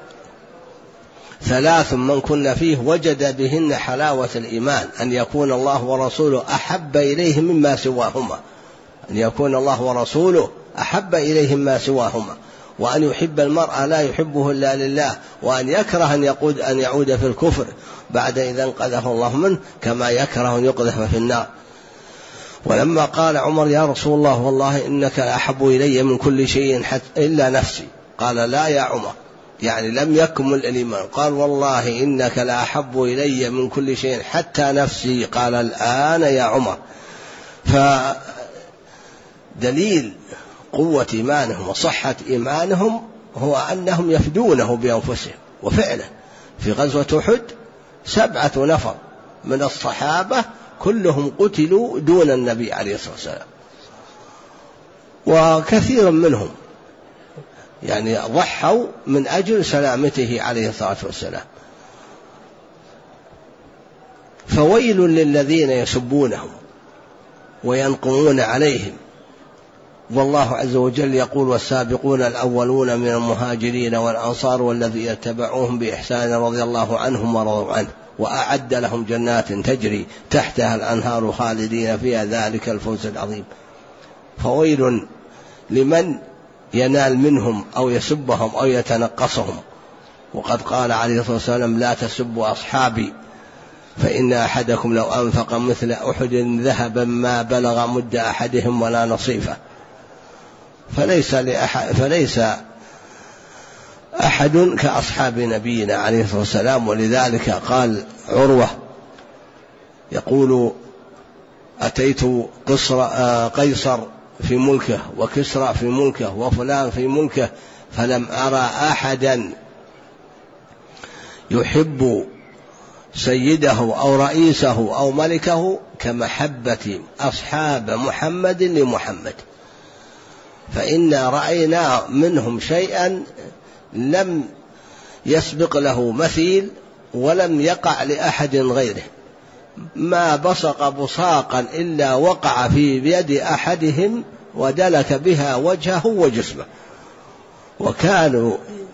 [SPEAKER 1] 3 من كن فيه وجد بهن حلاوة الإيمان، أن يكون الله ورسوله أحب إليه مما سواهما، أن يكون الله ورسوله أحب إليه مما سواهما، وأن يحب المرء لا يحبه إلا لله، وأن يكره أن يعود في الكفر بعد إذا انقذه الله منه، كما يكره أن يقذف في النار. ولما قال عمر: يا رسول الله والله إنك أحب إلي من كل شيء إلا نفسي، قال: لا يا عمر، يعني لم يكمل الإيمان. قال: والله إنك لأحب إلي من كل شيء حتى نفسي. قال: الآن يا عمر. فدليل قوة إيمانهم وصحة إيمانهم هو أنهم يفدونه بأنفسهم. وفعلا في غزوة أحد 7 نفر من الصحابة كلهم قتلوا دون النبي عليه الصلاة والسلام، وكثير منهم يعني ضحوا من أجل سلامته عليه الصلاة والسلام. فويل للذين يسبونهم وينقمون عليهم، والله عز وجل يقول: والسابقون الأولون من المهاجرين والأنصار والذين اتبعوهم بإحسان رضي الله عنهم ورضوا عنه وأعد لهم جنات تجري تحتها الأنهار خالدين فيها ذلك الفوز العظيم. فويل لمن ينال منهم أو يسبهم أو يتنقصهم. وقد قال عليه الصلاة والسلام: لا تسبوا أصحابي فإن أحدكم لو أنفق مثل أحد ذهبا ما بلغ مد أحدهم ولا نصيفه. فليس أحد كأصحاب نبينا عليه الصلاة والسلام. ولذلك قال عروة يقول: أتيت قيصر في ملكه وكسرى في ملكه وفلان في ملكه فلم أرى أحدا يحب سيده أو رئيسه أو ملكه كمحبة أصحاب محمد لمحمد. فإنا رأينا منهم شيئا لم يسبق له مثيل ولم يقع لأحد غيره، ما بصق بصاقا إلا وقع في بيد أحدهم ودلك بها وجهه وجسمه، وكانوا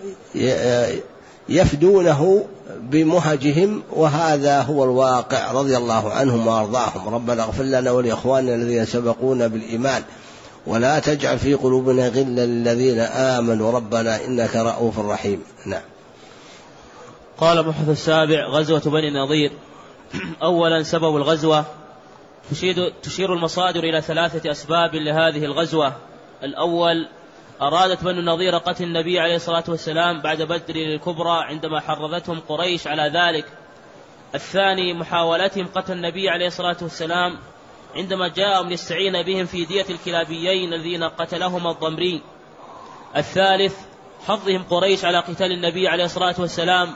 [SPEAKER 1] يفدونه بمهجهم، وهذا هو الواقع رضي الله عنهم وأرضاهم. ربنا اغفر لنا ولإخواننا الذين سبقونا بالإيمان ولا تجعل في قلوبنا غلا للذين آمنوا ربنا إنك رؤوف رحيم. نعم.
[SPEAKER 2] قال المبحث السابع: غزوة بني النضير. أولا سبب الغزوة. تشير المصادر إلى 3 أسباب لهذه الغزوة. الأول: أرادت بني النضير قتل النبي عليه الصلاة والسلام بعد بدر الكبرى عندما حرضتهم قريش على ذلك. الثاني: محاولتهم قتل النبي عليه الصلاة والسلام عندما جاءهم ليستعين بهم في دية الكلابيين الذين قتلهما الضمري. الثالث: حظهم قريش على قتال النبي عليه الصلاة والسلام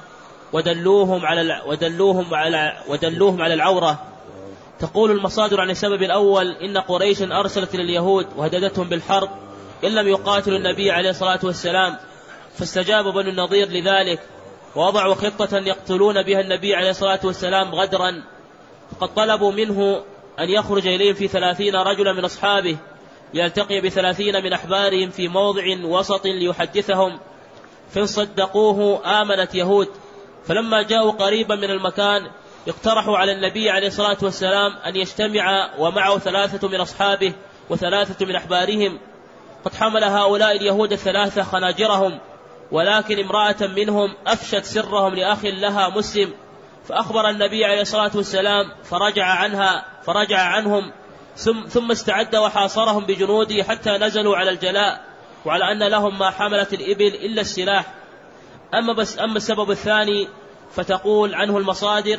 [SPEAKER 2] ودلوهم على العورة. تقول المصادر عن السبب الأول: إن قريش أرسلت لليهود وهددتهم بالحرب إن لم يقاتلوا النبي عليه الصلاة والسلام، فاستجاب بنو النضير لذلك ووضعوا خطة يقتلون بها النبي عليه الصلاة والسلام غدرا. فقد طلبوا منه أن يخرج إليهم في 30 رجلا من أصحابه ليلتقي ب30 من أحبارهم في موضع وسط ليحدثهم، فإن صدقوه آمنت يهود. فلما جاءوا قريبا من المكان اقترحوا على النبي عليه الصلاة والسلام أن يجتمع ومعه 3 من أصحابه و3 من أحبارهم. قد حمل هؤلاء اليهود 3 خناجرهم، ولكن امرأة منهم أفشت سرهم لأخ لها مسلم، فأخبر النبي عليه الصلاة والسلام فرجع عنهم، ثم استعد وحاصرهم بجنوده حتى نزلوا على الجلاء، وعلى أن لهم ما حملت الإبل إلا السلاح. أما السبب الثاني فتقول عنه المصادر: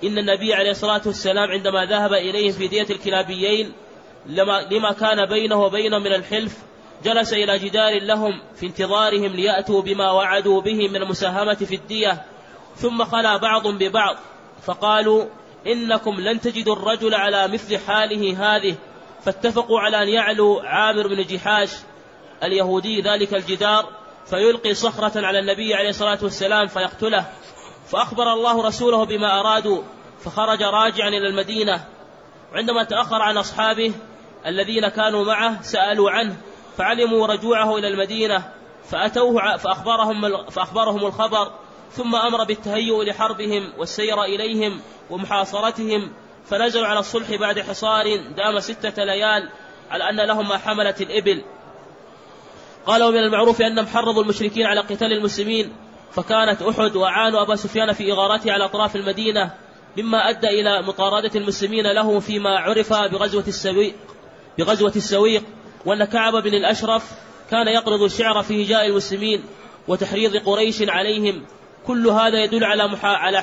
[SPEAKER 2] إن النبي عليه الصلاة والسلام عندما ذهب إليهم في دية الكلابيين لما كان بينه وبينهم من الحلف جلس إلى جدار لهم في انتظارهم ليأتوا بما وعدوا به من المساهمة في الدية، ثم خلا بعض ببعض فقالوا إنكم لن تجدوا الرجل على مثل حاله هذه، فاتفقوا على أن يعلو عامر بن جحاش اليهودي ذلك الجدار فيلقي صخرة على النبي عليه الصلاة والسلام فيقتله، فأخبر الله رسوله بما أرادوا فخرج راجعا إلى المدينة. وعندما تأخر عن أصحابه الذين كانوا معه سألوا عنه فعلموا رجوعه إلى المدينة فأتوه فأخبرهم الخبر، ثم أمر بالتهيؤ لحربهم والسير إليهم ومحاصرتهم، فنزلوا على الصلح بعد حصار دام 6 ليال على أن لهم ما حملت الإبل. قالوا من المعروف أنهم حرضوا المشركين على قتال المسلمين، فكانت أحد وعانوا أبا سفيان في إغارته على أطراف المدينة، مما أدى إلى مطاردة المسلمين له فيما عرف بغزوة السويق، وأن كعب بن الأشرف كان يقرض الشعر في هجاء المسلمين وتحريض قريش عليهم. كل هذا يدل على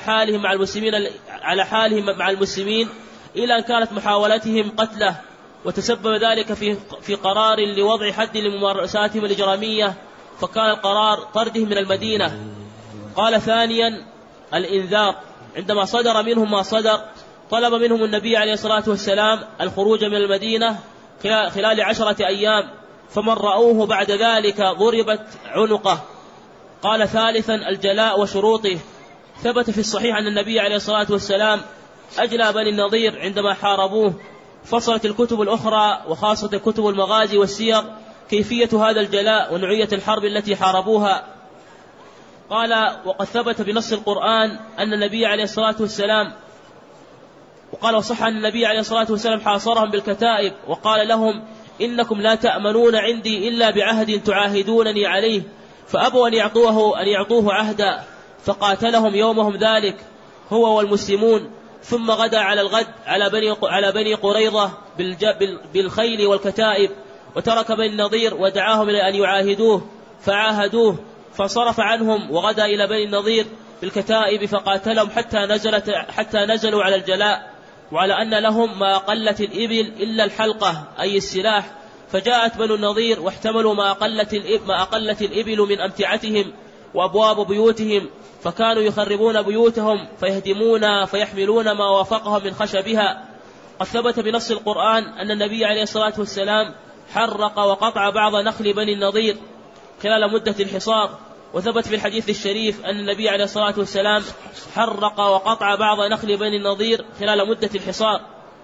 [SPEAKER 2] حالهم مع المسلمين إلى أن كانت محاولتهم قتله، وتسبب ذلك في قرار لوضع حد لممارساتهم الإجرامية، فكان القرار طردهم من المدينة. قال ثانيا الإنذار، عندما صدر منهم ما صدر طلب منهم النبي عليه الصلاة والسلام الخروج من المدينة خلال 10 أيام، فمن رأوه بعد ذلك ضربت عنقه. قال ثالثا الجلاء وشروطه، ثبت في الصحيح أن النبي عليه الصلاة والسلام أجلى بني النضير عندما حاربوه. فصلت الكتب الأخرى وخاصة كتب المغازي والسير كيفية هذا الجلاء ونوعية الحرب التي حاربوها. قال وقد ثبت بنص القرآن أن النبي عليه الصلاة والسلام وقال وصح أن النبي عليه الصلاة والسلام حاصرهم بالكتائب وقال لهم إنكم لا تأمنون عندي إلا بعهد تعاهدونني عليه، فأبوا أن يعطوه عهدا، فقاتلهم يومهم ذلك هو والمسلمون. ثم غدا على الغد على بني قريظة بالخيل والكتائب، وترك بني النضير ودعاهم إلى أن يعاهدوه فعاهدوه، فصرف عنهم وغدا إلى بني النضير بالكتائب فقاتلهم حتى نزلوا على الجلاء، وعلى أن لهم ما قلت الإبل إلا الحلقة أي السلاح، فجاءت بنو النضير واحتملوا ما أقلت الإبل من أمتعتهم وأبواب بيوتهم، فكانوا يخربون بيوتهم فيهدمون فيحملون ما وافقهم من خشبها. قد ثبت بنص القرآن أن النبي عليه الصلاة والسلام حرق وقطع بعض نخل بني النضير خلال مدة الحصار، وثبت في الحديث الشريف أن النبي عليه الصلاة والسلام حرق وقطع بعض نخل بني النضير خلال مدة الحصار.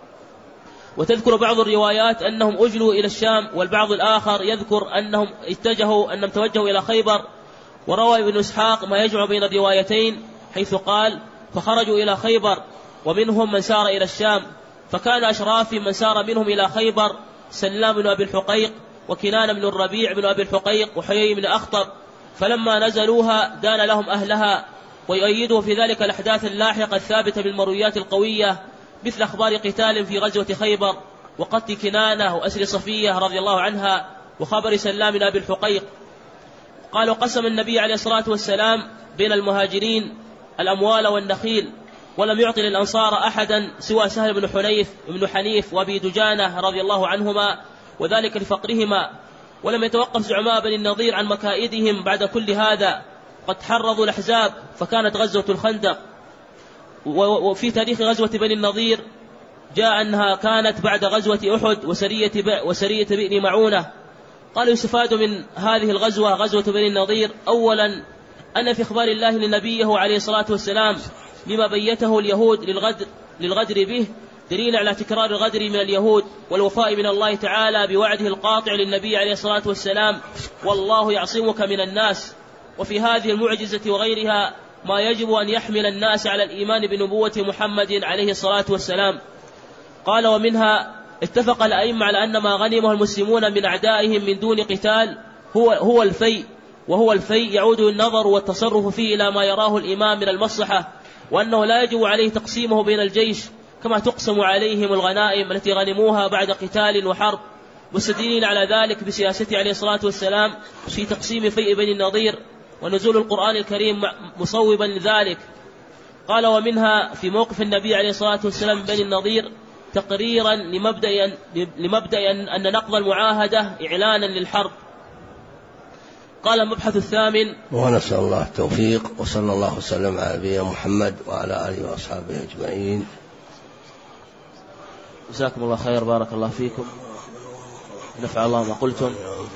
[SPEAKER 2] وتذكر بعض الروايات أنهم أجلوا إلى الشام، والبعض الآخر يذكر أنهم توجهوا إلى خيبر. وروى ابن إسحاق ما يجمع بين الروايتين حيث قال فخرجوا إلى خيبر، ومنهم من سار إلى الشام، فكان أشراف من سار منهم إلى خيبر سلام بن أبي الحقيق وكنان بن الربيع بن أبي الحقيق وحيي بن أخطب، فلما نزلوها دان لهم أهلها. ويؤيدوا في ذلك الأحداث اللاحقة الثابتة بالمرويات القوية مثل أخبار قتال في غزوة خيبر وقتل كنانة وأسر صفية رضي الله عنها وخبر سلام بن أبي الحقيق. قالوا قسم النبي عليه الصلاة والسلام بين المهاجرين الأموال والنخيل، ولم يعطي للأنصار أحدا سوى سهل بن حنيف وأبي دجانة رضي الله عنهما، وذلك لفقرهما. ولم يتوقف زعماء بني النضير عن مكائدهم بعد كل هذا، قد حرضوا الأحزاب فكانت غزوة الخندق. وفي تاريخ غزوة بني النضير جاء أنها كانت بعد غزوة أحد وسرية بئر معونة. قالوا يستفاد من هذه الغزوة غزوة بني النضير أولا أن في إخبار الله لنبيه عليه الصلاة والسلام لما بيته اليهود للغدر به دليل على تكرار الغدر من اليهود والوفاء من الله تعالى بوعده القاطع للنبي عليه الصلاة والسلام والله يعصمك من الناس. وفي هذه المعجزة وغيرها ما يجب أن يحمل الناس على الإيمان بنبوة محمد عليه الصلاة والسلام. قال ومنها اتفق الأئمة على أن ما غنمه المسلمون من أعدائهم من دون قتال هو الفيء، وهو الفيء يعود النظر والتصرف فيه إلى ما يراه الإمام من المصلحة، وأنه لا يجب عليه تقسيمه بين الجيش كما تقسم عليهم الغنائم التي غنموها بعد قتال وحرب، مستدلين على ذلك بسياسته عليه الصلاة والسلام في تقسيم فيء بني النضير ونزول القرآن الكريم مصوبا لذلك. قال: ومنها في موقف النبي عليه الصلاة والسلام بني النضير تقريرا لمبدأ أن نقض المعاهدة إعلانا للحرب. قال: المبحث الثامن.
[SPEAKER 1] ونسأل الله التوفيق، وصلى الله وسلم على نبينا محمد وعلى آله وأصحابه أجمعين.
[SPEAKER 2] جزاكم الله خير، بارك الله فيكم، نفع الله ما قلتم.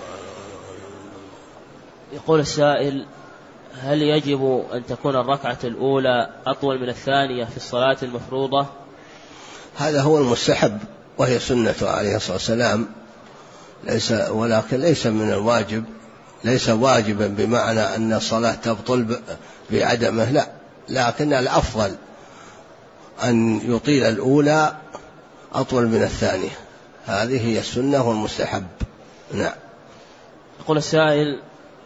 [SPEAKER 2] يقول السائل: هل يجب أن تكون الركعة الأولى أطول من الثانية في الصلاة المفروضة؟
[SPEAKER 1] هذا هو المستحب، وهي سنة عليه الصلاة والسلام، ولكن ليس من الواجب، ليس واجبا بمعنى أن الصلاة تبطل بعدمه، لا، لكن الأفضل أن يطيل الأولى أطول من الثانية، هذه هي السنة والمستحب. نعم.
[SPEAKER 2] يقول السائل: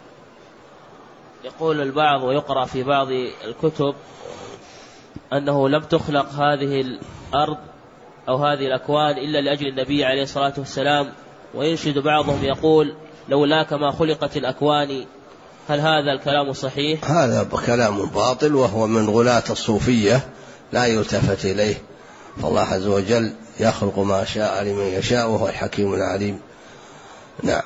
[SPEAKER 2] يقول البعض ويقرأ في بعض الكتب أنه لم تخلق هذه الأرض أو هذه الأكوان إلا لأجل النبي عليه الصلاة والسلام، وينشد بعضهم يقول: لولاك ما خلقت الأكوان. هل هذا الكلام صحيح؟
[SPEAKER 1] هذا كلام باطل، وهو من غلاة الصوفية لا يلتفت إليه، فالله عز وجل يخلق ما شاء لمن يشاء وهو الحكيم العليم. نعم.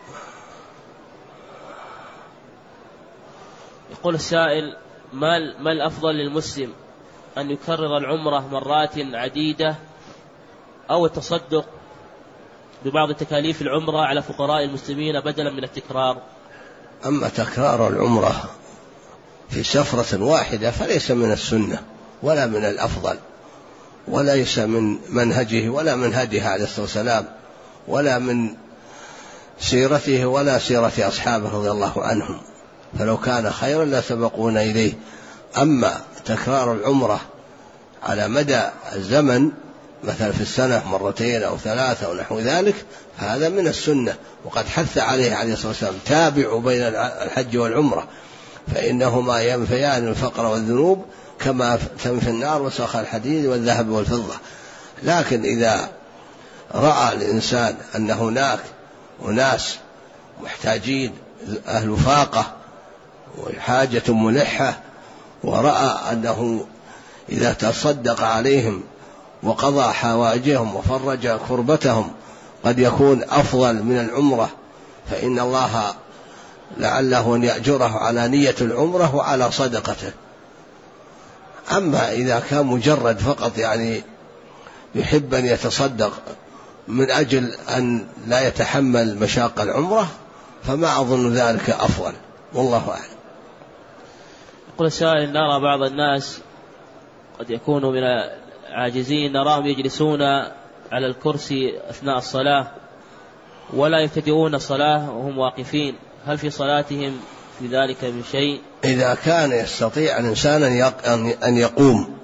[SPEAKER 2] يقول السائل: ما الأفضل للمسلم، أن يكرر العمرة مرات عديدة أو التصدق ببعض تكاليف العمرة على فقراء المسلمين بدلا من التكرار؟
[SPEAKER 1] أما تكرار العمرة في سفرة واحدة فليس من السنة ولا من الأفضل، وليس من منهجه ولا من هديه عليه الصلاة والسلام، ولا من سيرته ولا سيرة أصحابه رضي الله عنهم، فلو كان خيرا لسبقونا إليه. أما تكرار العمرة على مدى الزمن، مثلا في السنة مرتين أو ثلاثة أو نحو ذلك، هذا من السنة، وقد حث عليه عليه الصلاة والسلام: تابعوا بين الحج والعمرة فإنهما ينفيان الفقر والذنوب كما تنفي النار وسخ الحديد والذهب والفضة. لكن إذا رأى الإنسان أن هناك أناس محتاجين أهل فاقة وحاجة ملحة، ورأى أنه إذا تصدق عليهم وقضى حوائجهم وفرج كربتهم قد يكون أفضل من العمرة، فإن الله لعله أن يأجره على نية العمرة وعلى صدقته. أما إذا كان مجرد فقط يعني يحب أن يتصدق من أجل أن لا يتحمل مشاق العمرة، فما أظن ذلك أفضل، والله أعلم.
[SPEAKER 2] يقول السائل: نرى بعض الناس قد يكونوا من عاجزين، نراهم يجلسون على الكرسي أثناء الصلاة ولا يبتدئون الصلاة وهم واقفين، هل في صلاتهم في ذلك من شيء؟
[SPEAKER 1] إذا كان يستطيع الإنسان أن يقوم،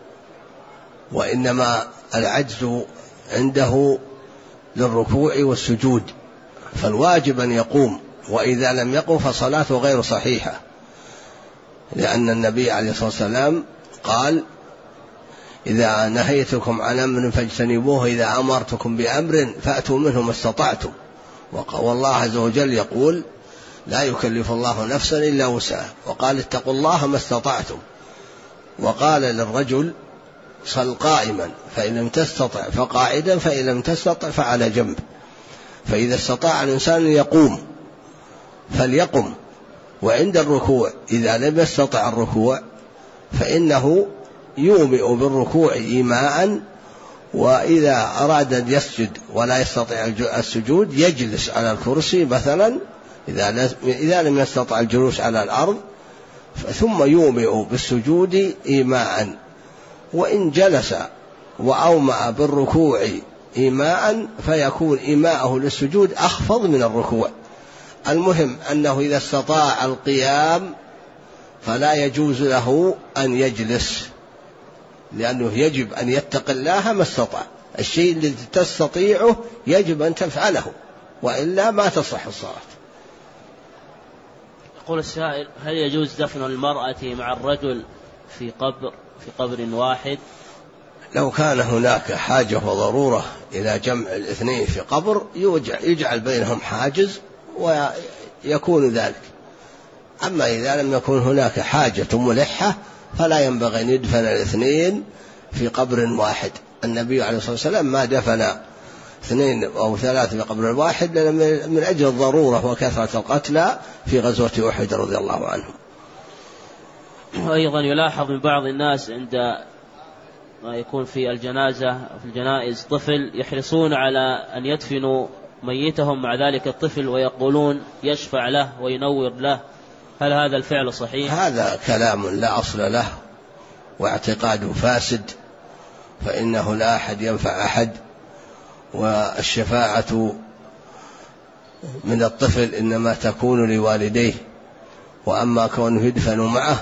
[SPEAKER 1] وإنما العجز عنده للركوع والسجود، فالواجب أن يقوم، وإذا لم يقم فصلاته غير صحيحة، لأن النبي عليه الصلاة والسلام قال: إذا نهيتكم عن أمر فاجتنبوه، إذا أمرتكم بأمر فأتوا منه ما استطعتم. والله عز وجل يقول: لا يكلف الله نفسا إلا وسعها، وقال: اتقوا الله ما استطعتم. وقال للرجل: صل قائما، فإن لم تستطع فقاعدا، فإن لم تستطع فعلى جنب. فإذا استطاع الإنسان أن يقوم فليقم، وعند الركوع إذا لم يستطع الركوع فإنه يومئ بالركوع إيماء، وإذا أراد أن يسجد ولا يستطيع السجود يجلس على الكرسي مثلا، إذا لم يستطع الجلوس على الأرض ثم يومئ بالسجود إيماء. وإن جلس وأومأ بالركوع إيماء فيكون إيماءه للسجود أخفض من الركوع. المهم أنه إذا استطاع القيام فلا يجوز له أن يجلس، لأنه يجب أن يتقي الله ما استطاع. الشيء الذي تستطيعه يجب أن تفعله، وإلا ما تصح الصلاة.
[SPEAKER 2] يقول السائل: هل يجوز دفن المرأة مع الرجل في قبر واحد؟
[SPEAKER 1] لو كان هناك حاجة وضرورة إلى جمع الاثنين في قبر يجعل بينهم حاجز ويكون ذلك. أما إذا لم يكن هناك حاجة ملحة فلا ينبغي أن يدفن الاثنين في قبر واحد. النبي عليه الصلاة والسلام ما دفن 2 أو 3 في قبر واحد من أجل الضرورة وكثرة القتلى في غزوة أحد رضي الله عنهم.
[SPEAKER 2] وأيضا يلاحظ من بعض الناس عند ما يكون في الجنازة في الجنائز طفل يحرصون على أن يدفنوا ميتهم مع ذلك الطفل ويقولون يشفع له وينور له، هل هذا الفعل صحيح؟
[SPEAKER 1] هذا كلام لا أصل له واعتقاد فاسد، فإنه لا أحد ينفع أحد، والشفاعة من الطفل إنما تكون لوالديه، وأما كونه يدفن معه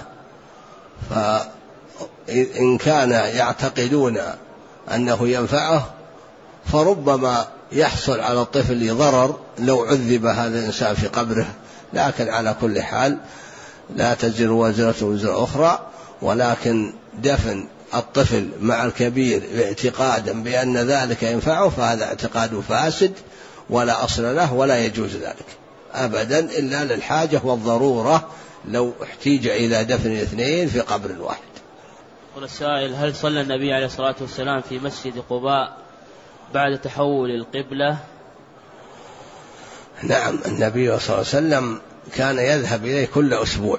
[SPEAKER 1] فإن كان يعتقدون أنه ينفعه فربما يحصل على الطفل ضرر لو عذب هذا الإنسان في قبره. لكن على كل حال لا تزر وازرة وزر أخرى، ولكن دفن الطفل مع الكبير اعتقادا بأن ذلك ينفعه فهذا اعتقاد فاسد ولا أصل له ولا يجوز ذلك أبدا إلا للحاجة والضرورة لو احتيج إلى دفن 2 في قبر واحد.
[SPEAKER 2] يقول السائل: هل صلى النبي عليه الصلاة والسلام في مسجد قباء بعد تحول القبلة؟
[SPEAKER 1] نعم، النبي صلى الله عليه وسلم كان يذهب إليه كل أسبوع،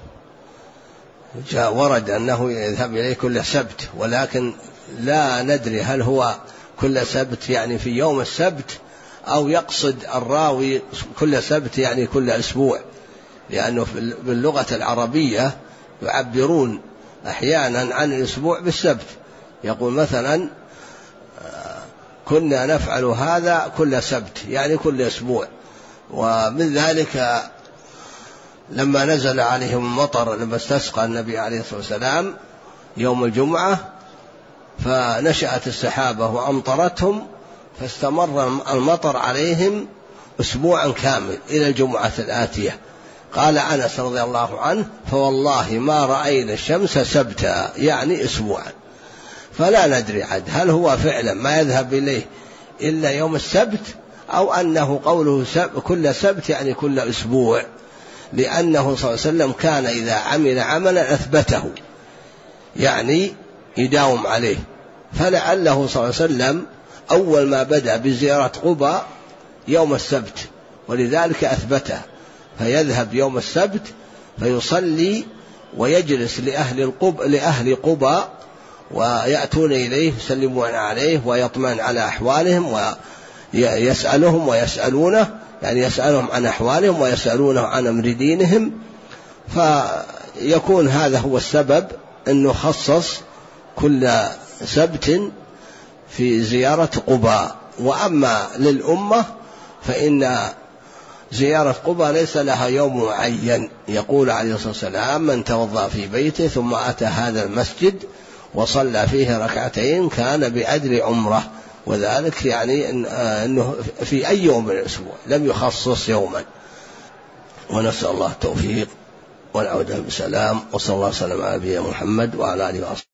[SPEAKER 1] جاء ورد أنه يذهب إليه كل سبت، ولكن لا ندري هل هو كل سبت يعني في يوم السبت أو يقصد الراوي كل سبت يعني كل أسبوع، لأنه باللغة العربية يعبرون أحيانا عن الأسبوع بالسبت، يقول مثلا كنا نفعل هذا كل سبت يعني كل أسبوع. ومن ذلك لما نزل عليهم المطر لما استسقى النبي عليه الصلاة والسلام يوم الجمعة فنشأت السحابة وأمطرتهم فاستمر المطر عليهم أسبوعا كامل إلى الجمعة الآتية. قال أنس رضي الله عنه: فوالله ما رأينا الشمس سبتا يعني أسبوعا. فلا ندري عد هل هو فعلا ما يذهب إليه إلا يوم السبت أو أنه قوله كل سبت يعني كل أسبوع، لأنه صلى الله عليه وسلم كان إذا عمل عملا أثبته يعني يداوم عليه، فلعله صلى الله عليه وسلم أول ما بدأ بزيارة قباء يوم السبت ولذلك أثبته، فيذهب يوم السبت فيصلي ويجلس لأهل قباء ويأتون إليه يسلمون عليه ويطمئن على أحوالهم ويسألهم ويسألونه، يعني يسألهم عن أحوالهم ويسألونه عن أمر دينهم. فيكون هذا هو السبب أنه خصص كل سبت في زيارة قباء. وأما للأمة فإن زيارة قباء ليس لها يوم معين، يقول عليه الصلاة والسلام: من توضأ في بيته ثم أتى هذا المسجد وصلى فيه 2 كان بأجر عمره، وذلك يعني أنه في أي يوم من الأسبوع لم يخصص يوما. ونسأل الله التوفيق والعودة بسلام، وصلى الله وسلم على نبينا محمد وعلى آله وصحبه.